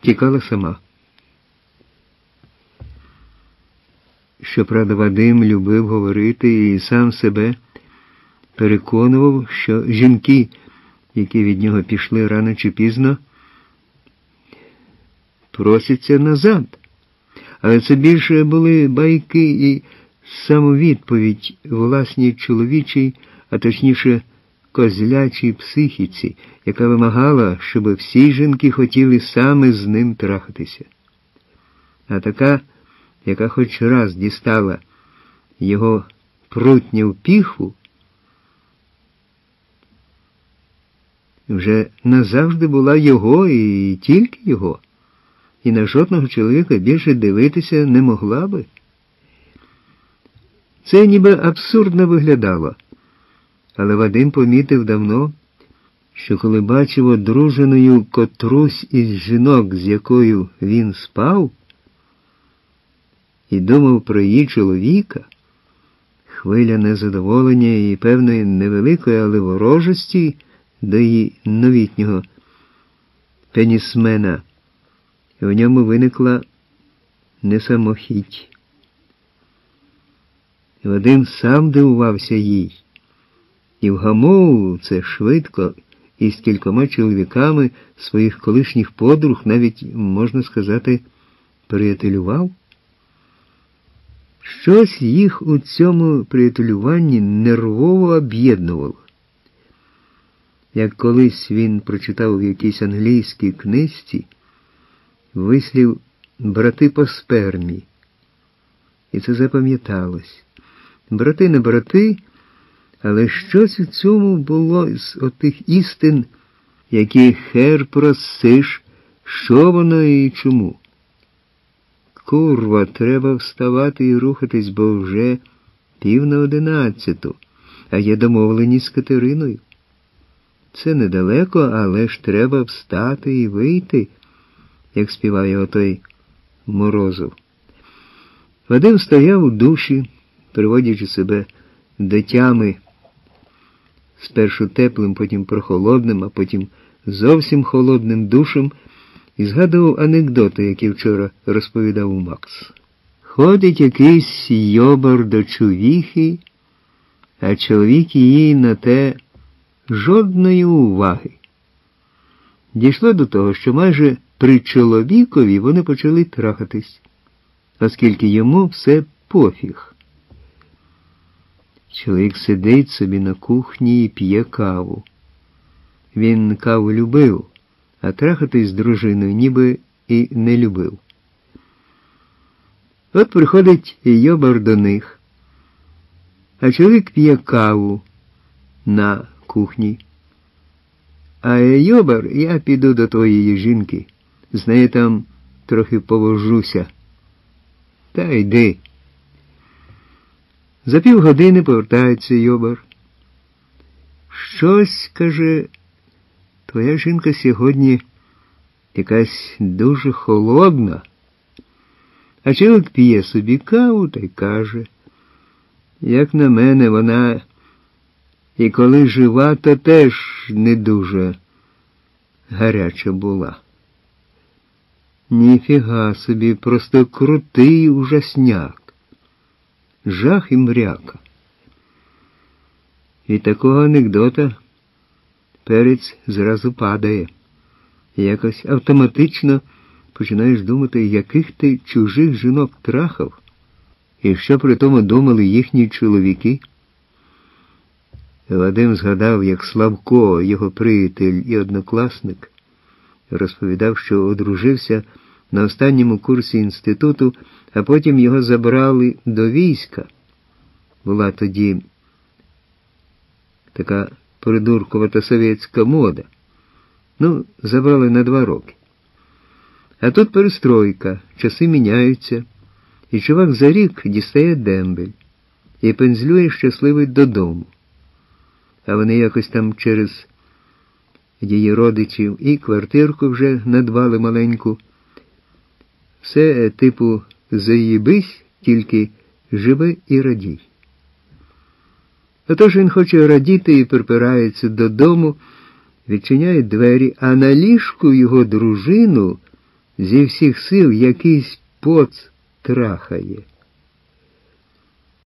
тікала сама. Щоправда, Вадим любив говорити і сам себе переконував, що жінки, які від нього пішли рано чи пізно, просяться назад. Але це більше були байки і самовідповідь власній чоловічій, а точніше козлячій психіці, яка вимагала, щоб всі жінки хотіли саме з ним трахатися. А така, яка хоч раз дістала його прутню піхву, вже назавжди була його і тільки його, і на жодного чоловіка більше дивитися не могла би. Це ніби абсурдно виглядало, але Вадим помітив давно, що коли бачив одруженою котрусь із жінок, з якою він спав, і думав про її чоловіка, хвиля незадоволення і певної невеликої, але ворожості до її новітнього пенісмена, і в ньому виникла несамохіть. Вадим сам дивувався їй, і вгамовував це швидко і з кількома чоловіками своїх колишніх подруг, навіть, можна сказати, приятелював. Щось їх у цьому приятелюванні нервово об'єднувало. Як колись він прочитав в якійсь англійській книжці вислів «брати по спермі». І це запам'яталось. Брати не брати, але щось у цьому було з отих істин, які хер просиш, що воно і чому. Курва, треба вставати і рухатись, бо вже 10:50, а є домовленість з Катериною. Це недалеко, але ж треба встати і вийти, як співає отой Морозов. Вадим стояв у душі, приводячи себе до тями, спершу теплим, потім прохолодним, а потім зовсім холодним душем, і згадував анекдоти, які вчора розповідав Макс. Ходить якийсь йобар до чувіхи, а чоловік її на те жодної уваги. Дійшло до того, що майже при чоловікові вони почали трахатись, оскільки йому все пофіг. Чоловік сидить собі на кухні і п'є каву. Він каву любив, а трахатись з дружиною ніби і не любив. От приходить йобар до них, а чоловік п'є каву на кухні. А йобар, я піду до твоєї жінки, з нею там трохи повожуся. Та йди. За півгодини повертається йобар. Щось, каже, твоя жінка сьогодні якась дуже холодна. А чоловік п'є собі каву та й каже, як на мене, вона і коли жива, то теж не дуже гаряча була. Ніфіга собі, просто крутий ужасняк. Жах і мряка. Від такого анекдота перець зразу падає. І якось автоматично починаєш думати, яких ти чужих жінок трахав, і що при тому думали їхні чоловіки. Вадим згадав, як Славко, його приятель і однокласник, розповідав, що одружився на останньому курсі інституту, а потім його забрали до війська. Була тоді така придуркувата совєтська мода. Ну, забрали на 2 роки. А тут перестройка, часи міняються, і чувак за рік дістає дембель і пензлює щасливий додому. А вони якось там через її родичів і квартирку вже надбали маленьку. Все типу «заїбись, тільки живи і радій». Отож він хоче радіти і припирається додому, відчиняє двері, а на ліжку його дружину Зі всіх сил якийсь поц трахає.